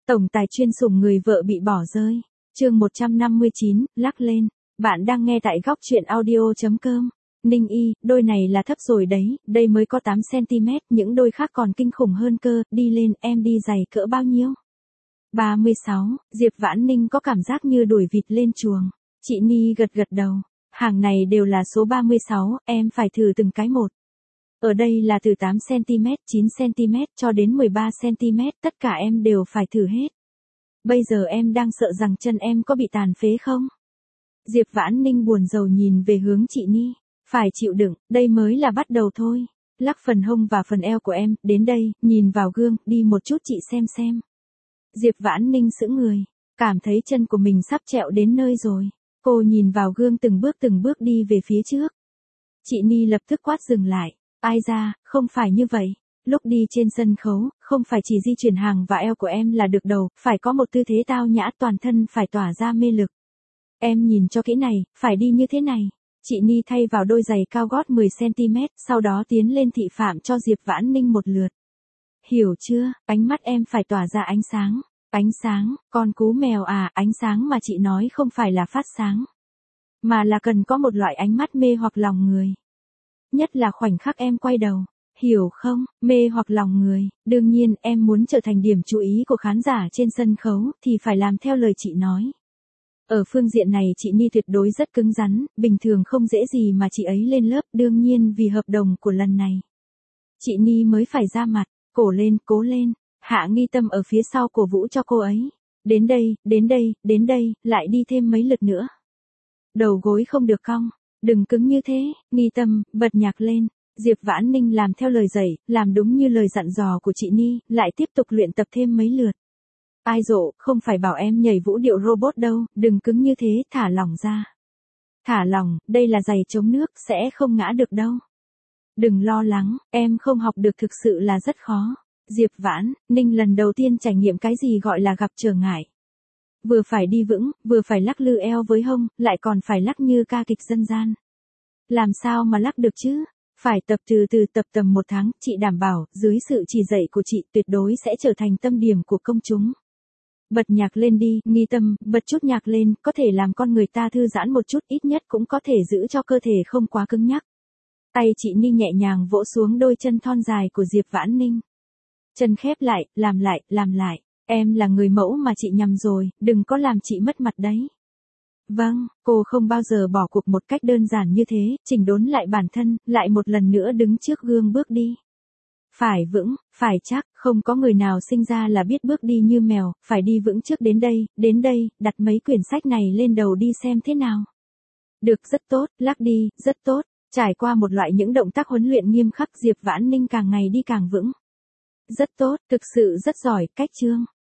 Tổng tài chuyên sủng người vợ bị bỏ rơi. Chương 159, lắc lên. Bạn đang nghe tại góc truyện audio.com. Ninh y, đôi này là thấp rồi đấy, đây mới có 8cm, những đôi khác còn kinh khủng hơn cơ, đi lên, em đi giày cỡ bao nhiêu? 36, Diệp Vãn Ninh có cảm giác như đuổi vịt lên chuồng. Chị Ni gật gật đầu, hàng này đều là số 36, em phải thử từng cái một. Ở đây là từ 8cm, 9cm cho đến 13cm, tất cả em đều phải thử hết. Bây giờ em đang sợ rằng chân em có bị tàn phế không? Diệp Vãn Ninh buồn rầu nhìn về hướng chị Ni. Phải chịu đựng, đây mới là bắt đầu thôi. Lắc phần hông và phần eo của em, đến đây, nhìn vào gương, đi một chút chị xem. Diệp Vãn Ninh sững người, cảm thấy chân của mình sắp trẹo đến nơi rồi. Cô nhìn vào gương từng bước đi về phía trước. Chị Ni lập tức quát dừng lại. Ai ra, không phải như vậy. Lúc đi trên sân khấu, không phải chỉ di chuyển hàng và eo của em là được đầu, phải có một tư thế tao nhã, toàn thân phải tỏa ra mê lực. Em nhìn cho kỹ này, phải đi như thế này. Chị Ni thay vào đôi giày cao gót 10cm, sau đó tiến lên thị phạm cho Diệp Vãn Ninh một lượt. Hiểu chưa, ánh mắt em phải tỏa ra ánh sáng. Ánh sáng, con cú mèo à, ánh sáng mà chị nói không phải là phát sáng. Mà là cần có một loại ánh mắt mê hoặc lòng người. Nhất là khoảnh khắc em quay đầu. Hiểu không, mê hoặc lòng người, đương nhiên em muốn trở thành điểm chú ý của khán giả trên sân khấu thì phải làm theo lời chị nói. Ở phương diện này chị Ni tuyệt đối rất cứng rắn, bình thường không dễ gì mà chị ấy lên lớp, đương nhiên vì hợp đồng của lần này. Chị Ni mới phải ra mặt, cổ lên, cố lên, Hạ Nghi Tâm ở phía sau cổ vũ cho cô ấy. Đến đây, lại đi thêm mấy lượt nữa. Đầu gối không được cong, đừng cứng như thế, Nghi Tâm, bật nhạc lên. Diệp Vãn Ninh làm theo lời dạy, làm đúng như lời dặn dò của chị Ni, lại tiếp tục luyện tập thêm mấy lượt. Ai dỗ, không phải bảo em nhảy vũ điệu robot đâu, đừng cứng như thế, thả lỏng ra. Thả lỏng, đây là giày chống nước, sẽ không ngã được đâu. Đừng lo lắng, em không học được thực sự là rất khó. Diệp Vãn Ninh lần đầu tiên trải nghiệm cái gì gọi là gặp trở ngại. Vừa phải đi vững, vừa phải lắc lư eo với hông, lại còn phải lắc như ca kịch dân gian. Làm sao mà lắc được chứ? Phải tập từ từ, tập tầm 1 tháng, chị đảm bảo, dưới sự chỉ dạy của chị tuyệt đối sẽ trở thành tâm điểm của công chúng. Bật nhạc lên đi, Nghi Tâm, bật chút nhạc lên, có thể làm con người ta thư giãn một chút, ít nhất cũng có thể giữ cho cơ thể không quá cứng nhắc. Tay chị Ni nhẹ nhàng vỗ xuống đôi chân thon dài của Diệp Vãn Ninh. Chân khép lại, làm lại, em là người mẫu mà chị nhầm rồi, đừng có làm chị mất mặt đấy. Vâng, cô không bao giờ bỏ cuộc một cách đơn giản như thế, chỉnh đốn lại bản thân, lại một lần nữa đứng trước gương bước đi. Phải vững, phải chắc, không có người nào sinh ra là biết bước đi như mèo, phải đi vững trước đến đây, đặt mấy quyển sách này lên đầu đi xem thế nào. Được, rất tốt, lắc đi, rất tốt, trải qua một loại những động tác huấn luyện nghiêm khắc, Diệp Vãn Ninh càng ngày đi càng vững. Rất tốt, thực sự rất giỏi, cách chương.